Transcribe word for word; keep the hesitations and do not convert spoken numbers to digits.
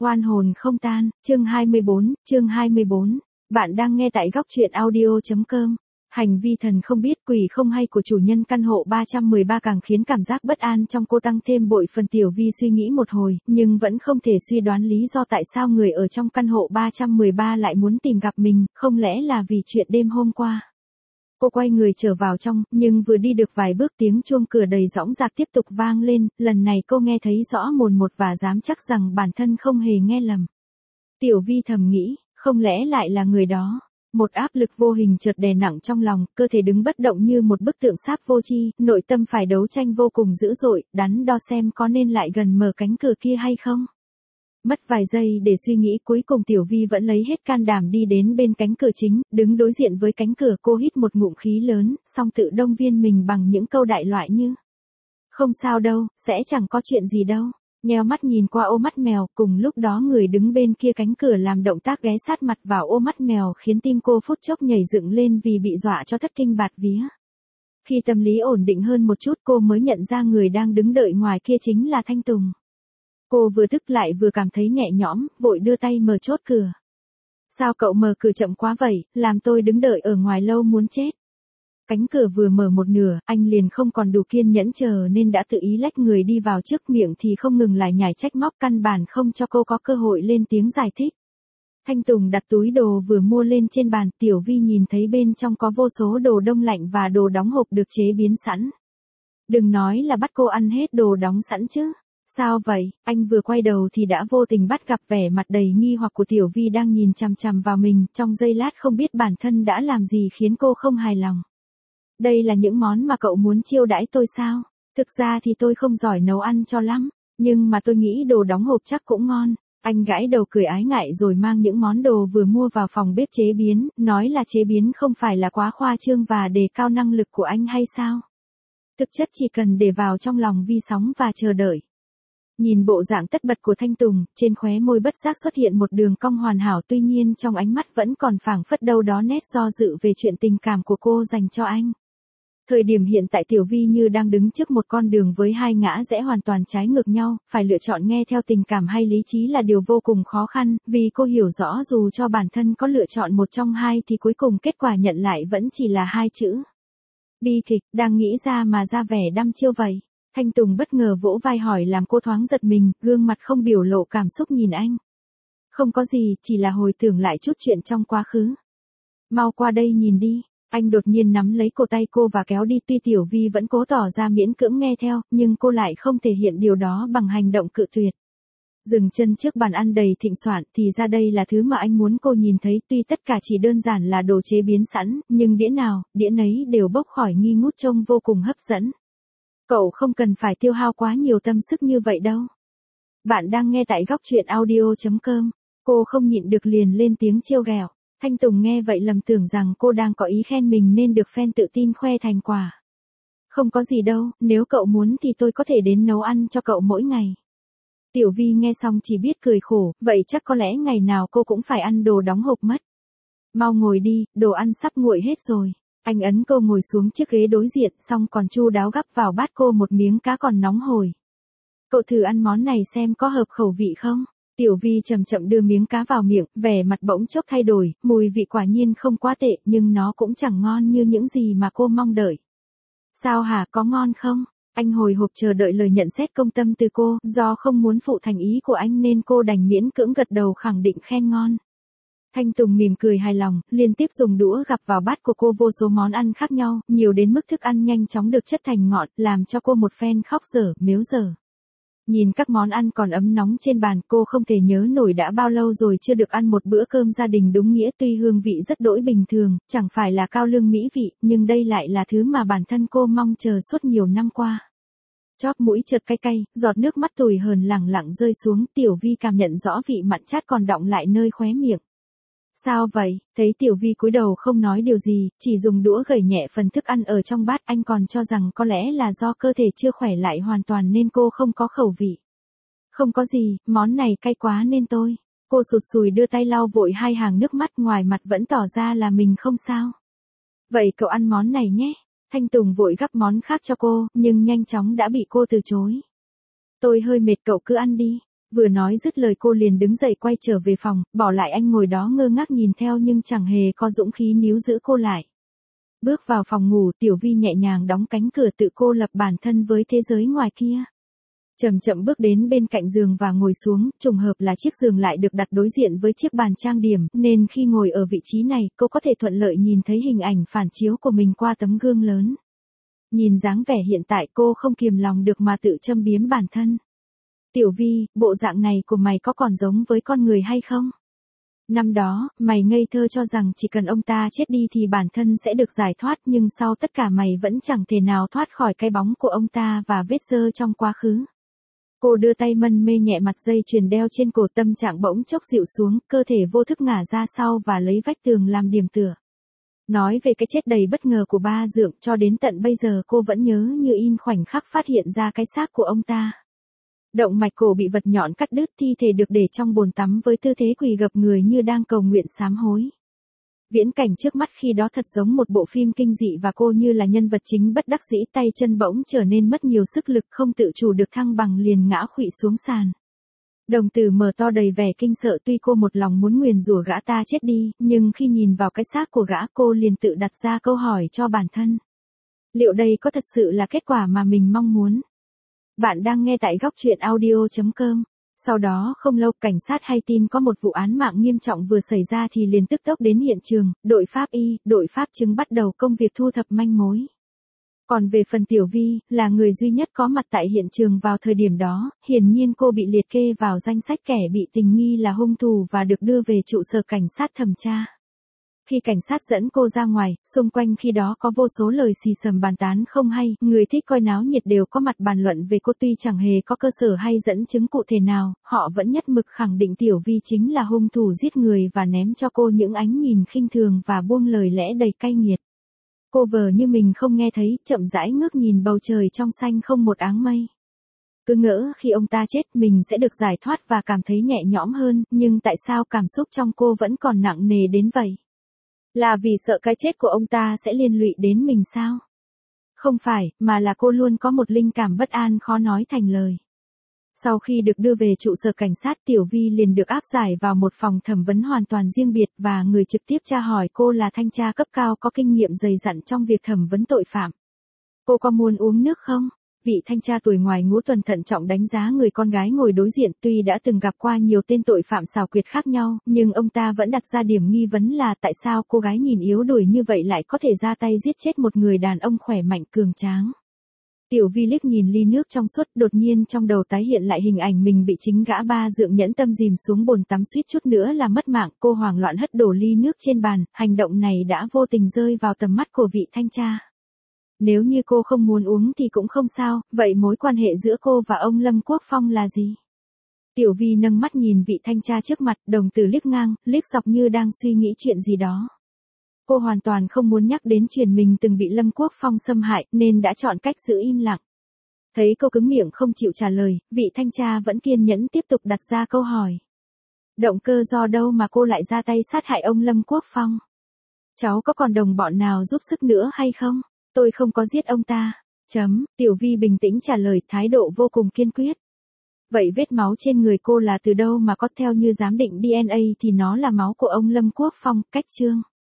Oan hồn không tan, chương hai mươi bốn, chương hai mươi bốn. Bạn đang nghe tại góc truyện audio chấm com. Hành vi thần không biết quỷ không hay của chủ nhân căn hộ ba trăm mười ba càng khiến cảm giác bất an trong cô tăng thêm bội phần. Tiểu Vi suy nghĩ một hồi, nhưng vẫn không thể suy đoán lý do tại sao người ở trong căn hộ ba trăm mười ba lại muốn tìm gặp mình, không lẽ là vì chuyện đêm hôm qua. Cô quay người trở vào trong, nhưng vừa đi được vài bước tiếng chuông cửa đầy dõng dạc tiếp tục vang lên, lần này cô nghe thấy rõ mồn một và dám chắc rằng bản thân không hề nghe lầm. Tiểu Vi thầm nghĩ, không lẽ lại là người đó. Một áp lực vô hình chợt đè nặng trong lòng, cơ thể đứng bất động như một bức tượng sáp vô tri, nội tâm phải đấu tranh vô cùng dữ dội, đắn đo xem có nên lại gần mở cánh cửa kia hay không. Mất vài giây để suy nghĩ, cuối cùng Tiểu Vi vẫn lấy hết can đảm đi đến bên cánh cửa chính, đứng đối diện với cánh cửa. Cô hít một ngụm khí lớn, xong tự động viên mình bằng những câu đại loại như: không sao đâu, sẽ chẳng có chuyện gì đâu. Nheo mắt nhìn qua ô mắt mèo, cùng lúc đó người đứng bên kia cánh cửa làm động tác ghé sát mặt vào ô mắt mèo khiến tim cô phút chốc nhảy dựng lên vì bị dọa cho thất kinh bạt vía. Khi tâm lý ổn định hơn một chút cô mới nhận ra người đang đứng đợi ngoài kia chính là Thanh Tùng. Cô vừa tức lại vừa cảm thấy nhẹ nhõm, vội đưa tay mở chốt cửa. Sao cậu mở cửa chậm quá vậy, làm tôi đứng đợi ở ngoài lâu muốn chết. Cánh cửa vừa mở một nửa, anh liền không còn đủ kiên nhẫn chờ nên đã tự ý lách người đi vào trước, miệng thì không ngừng lải nhải trách móc, căn bản không cho cô có cơ hội lên tiếng giải thích. Thanh Tùng đặt túi đồ vừa mua lên trên bàn, Tiểu Vi nhìn thấy bên trong có vô số đồ đông lạnh và đồ đóng hộp được chế biến sẵn. Đừng nói là bắt cô ăn hết đồ đóng sẵn chứ. Sao vậy? Anh vừa quay đầu thì đã vô tình bắt gặp vẻ mặt đầy nghi hoặc của Tiểu Vi đang nhìn chằm chằm vào mình, trong giây lát không biết bản thân đã làm gì khiến cô không hài lòng. Đây là những món mà cậu muốn chiêu đãi tôi sao? Thực ra thì tôi không giỏi nấu ăn cho lắm, nhưng mà tôi nghĩ đồ đóng hộp chắc cũng ngon. Anh gãi đầu cười ái ngại rồi mang những món đồ vừa mua vào phòng bếp chế biến, nói là chế biến không phải là quá khoa trương và đề cao năng lực của anh hay sao? Thực chất chỉ cần để vào trong lòng Vi sóng và chờ đợi. Nhìn bộ dạng tất bật của Thanh Tùng, trên khóe môi bất giác xuất hiện một đường cong hoàn hảo, tuy nhiên trong ánh mắt vẫn còn phảng phất đâu đó nét do dự về chuyện tình cảm của cô dành cho anh. Thời điểm hiện tại Tiểu Vi như đang đứng trước một con đường với hai ngã rẽ hoàn toàn trái ngược nhau, phải lựa chọn nghe theo tình cảm hay lý trí là điều vô cùng khó khăn, vì cô hiểu rõ dù cho bản thân có lựa chọn một trong hai thì cuối cùng kết quả nhận lại vẫn chỉ là hai chữ bi kịch. Đang nghĩ ra mà ra vẻ đăm chiêu vậy. Thanh Tùng bất ngờ vỗ vai hỏi làm cô thoáng giật mình, gương mặt không biểu lộ cảm xúc nhìn anh. Không có gì, chỉ là hồi tưởng lại chút chuyện trong quá khứ. Mau qua đây nhìn đi. Anh đột nhiên nắm lấy cổ tay cô và kéo đi, tuy Tiểu Vi vẫn cố tỏ ra miễn cưỡng nghe theo, nhưng cô lại không thể hiện điều đó bằng hành động cự tuyệt. Dừng chân trước bàn ăn đầy thịnh soạn, thì ra đây là thứ mà anh muốn cô nhìn thấy, tuy tất cả chỉ đơn giản là đồ chế biến sẵn, nhưng đĩa nào, đĩa nấy đều bốc khỏi nghi ngút trông vô cùng hấp dẫn. Cậu không cần phải tiêu hao quá nhiều tâm sức như vậy đâu. Bạn đang nghe tại góc truyện audio chấm com. Cô không nhịn được liền lên tiếng trêu ghẹo. Thanh Tùng nghe vậy lầm tưởng rằng cô đang có ý khen mình nên được fan tự tin khoe thành quả. Không có gì đâu, nếu cậu muốn thì tôi có thể đến nấu ăn cho cậu mỗi ngày. Tiểu Vi nghe xong chỉ biết cười khổ, vậy chắc có lẽ ngày nào cô cũng phải ăn đồ đóng hộp mất. Mau ngồi đi, đồ ăn sắp nguội hết rồi. Anh ấn cô ngồi xuống chiếc ghế đối diện, xong còn chu đáo gắp vào bát cô một miếng cá còn nóng hổi. Cậu thử ăn món này xem có hợp khẩu vị không? Tiểu Vi chậm chậm đưa miếng cá vào miệng, vẻ mặt bỗng chốc thay đổi, mùi vị quả nhiên không quá tệ, nhưng nó cũng chẳng ngon như những gì mà cô mong đợi. Sao hả, có ngon không? Anh hồi hộp chờ đợi lời nhận xét công tâm từ cô, do không muốn phụ thành ý của anh nên cô đành miễn cưỡng gật đầu khẳng định khen ngon. Thanh Tùng mỉm cười hài lòng, liên tiếp dùng đũa gắp vào bát của cô vô số món ăn khác nhau, nhiều đến mức thức ăn nhanh chóng được chất thành ngọn, làm cho cô một phen khóc dở, mếu dở. Nhìn các món ăn còn ấm nóng trên bàn, cô không thể nhớ nổi đã bao lâu rồi chưa được ăn một bữa cơm gia đình đúng nghĩa, tuy hương vị rất đỗi bình thường, chẳng phải là cao lương mỹ vị, nhưng đây lại là thứ mà bản thân cô mong chờ suốt nhiều năm qua. Chóp mũi chợt cay cay, giọt nước mắt tủi hờn lẳng lặng rơi xuống, Tiểu Vi cảm nhận rõ vị mặn chát còn đọng lại nơi khóe miệng. Sao vậy? Thấy Tiểu Vi cúi đầu không nói điều gì, chỉ dùng đũa gẩy nhẹ phần thức ăn ở trong bát, anh còn cho rằng có lẽ là do cơ thể chưa khỏe lại hoàn toàn nên cô không có khẩu vị. Không có gì, món này cay quá nên tôi. Cô sụt sùi đưa tay lau vội hai hàng nước mắt, ngoài mặt vẫn tỏ ra là mình không sao. Vậy cậu ăn món này nhé. Thanh Tùng vội gắp món khác cho cô, nhưng nhanh chóng đã bị cô từ chối. Tôi hơi mệt, cậu cứ ăn đi. Vừa nói dứt lời cô liền đứng dậy quay trở về phòng, bỏ lại anh ngồi đó ngơ ngác nhìn theo nhưng chẳng hề có dũng khí níu giữ cô lại. Bước vào phòng ngủ, Tiểu Vi nhẹ nhàng đóng cánh cửa tự cô lập bản thân với thế giới ngoài kia. Chậm chậm bước đến bên cạnh giường và ngồi xuống, trùng hợp là chiếc giường lại được đặt đối diện với chiếc bàn trang điểm, nên khi ngồi ở vị trí này, cô có thể thuận lợi nhìn thấy hình ảnh phản chiếu của mình qua tấm gương lớn. Nhìn dáng vẻ hiện tại cô không kiềm lòng được mà tự châm biếm bản thân. Tiểu Vi, bộ dạng này của mày có còn giống với con người hay không? Năm đó, mày ngây thơ cho rằng chỉ cần ông ta chết đi thì bản thân sẽ được giải thoát, nhưng sau tất cả mày vẫn chẳng thể nào thoát khỏi cái bóng của ông ta và vết dơ trong quá khứ. Cô đưa tay mân mê nhẹ mặt dây chuyền đeo trên cổ, tâm trạng bỗng chốc dịu xuống, cơ thể vô thức ngả ra sau và lấy vách tường làm điểm tựa. Nói về cái chết đầy bất ngờ của ba Dượng, cho đến tận bây giờ cô vẫn nhớ như in khoảnh khắc phát hiện ra cái xác của ông ta. Động mạch cổ bị vật nhọn cắt đứt, thi thể được để trong bồn tắm với tư thế quỳ gập người như đang cầu nguyện sám hối. Viễn cảnh trước mắt khi đó thật giống một bộ phim kinh dị và cô như là nhân vật chính bất đắc dĩ, tay chân bỗng trở nên mất nhiều sức lực, không tự chủ được thăng bằng liền ngã khuỵu xuống sàn. Đồng tử mở to đầy vẻ kinh sợ, tuy cô một lòng muốn nguyền rủa gã ta chết đi, nhưng khi nhìn vào cái xác của gã cô liền tự đặt ra câu hỏi cho bản thân. Liệu đây có thật sự là kết quả mà mình mong muốn? Bạn đang nghe tại góc truyện audio chấm com. Sau đó không lâu, cảnh sát hay tin có một vụ án mạng nghiêm trọng vừa xảy ra thì liền tức tốc đến hiện trường, đội pháp y, đội pháp chứng bắt đầu công việc thu thập manh mối. Còn về phần Tiểu Vi, là người duy nhất có mặt tại hiện trường vào thời điểm đó, hiển nhiên cô bị liệt kê vào danh sách kẻ bị tình nghi là hung thủ và được đưa về trụ sở cảnh sát thẩm tra. Khi cảnh sát dẫn cô ra ngoài, xung quanh khi đó có vô số lời xì xầm bàn tán không hay, người thích coi náo nhiệt đều có mặt bàn luận về cô, tuy chẳng hề có cơ sở hay dẫn chứng cụ thể nào, họ vẫn nhất mực khẳng định Tiểu Vi chính là hung thủ giết người và ném cho cô những ánh nhìn khinh thường và buông lời lẽ đầy cay nghiệt. Cô vờ như mình không nghe thấy, chậm rãi ngước nhìn bầu trời trong xanh không một áng mây. Cứ ngỡ khi ông ta chết mình sẽ được giải thoát và cảm thấy nhẹ nhõm hơn, nhưng tại sao cảm xúc trong cô vẫn còn nặng nề đến vậy? Là vì sợ cái chết của ông ta sẽ liên lụy đến mình sao? Không phải, mà là cô luôn có một linh cảm bất an khó nói thành lời. Sau khi được đưa về trụ sở cảnh sát, Tiểu Vi liền được áp giải vào một phòng thẩm vấn hoàn toàn riêng biệt và người trực tiếp tra hỏi cô là thanh tra cấp cao có kinh nghiệm dày dặn trong việc thẩm vấn tội phạm. Cô có muốn uống nước không? Vị thanh tra tuổi ngoài ngũ tuần thận trọng đánh giá người con gái ngồi đối diện, tuy đã từng gặp qua nhiều tên tội phạm xảo quyệt khác nhau, nhưng ông ta vẫn đặt ra điểm nghi vấn là tại sao cô gái nhìn yếu đuối như vậy lại có thể ra tay giết chết một người đàn ông khỏe mạnh cường tráng. Tiểu Vi liếc nhìn ly nước trong suốt, đột nhiên trong đầu tái hiện lại hình ảnh mình bị chính gã ba Dượng nhẫn tâm dìm xuống bồn tắm suýt chút nữa là mất mạng, cô hoảng loạn hất đổ ly nước trên bàn, hành động này đã vô tình rơi vào tầm mắt của vị thanh tra. Nếu như cô không muốn uống thì cũng không sao, vậy mối quan hệ giữa cô và ông Lâm Quốc Phong là gì? Tiểu Vi nâng mắt nhìn vị thanh tra trước mặt, đồng tử liếc ngang, liếc dọc như đang suy nghĩ chuyện gì đó. Cô hoàn toàn không muốn nhắc đến chuyện mình từng bị Lâm Quốc Phong xâm hại, nên đã chọn cách giữ im lặng. Thấy cô cứng miệng không chịu trả lời, vị thanh tra vẫn kiên nhẫn tiếp tục đặt ra câu hỏi. Động cơ do đâu mà cô lại ra tay sát hại ông Lâm Quốc Phong? Cháu có còn đồng bọn nào giúp sức nữa hay không? Tôi không có giết ông ta. Chấm, Tiểu Vi bình tĩnh trả lời, thái độ vô cùng kiên quyết. Vậy vết máu trên người cô là từ đâu mà có? Theo như giám định đê en a thì nó là máu của ông Lâm Quốc Phong, cách chương.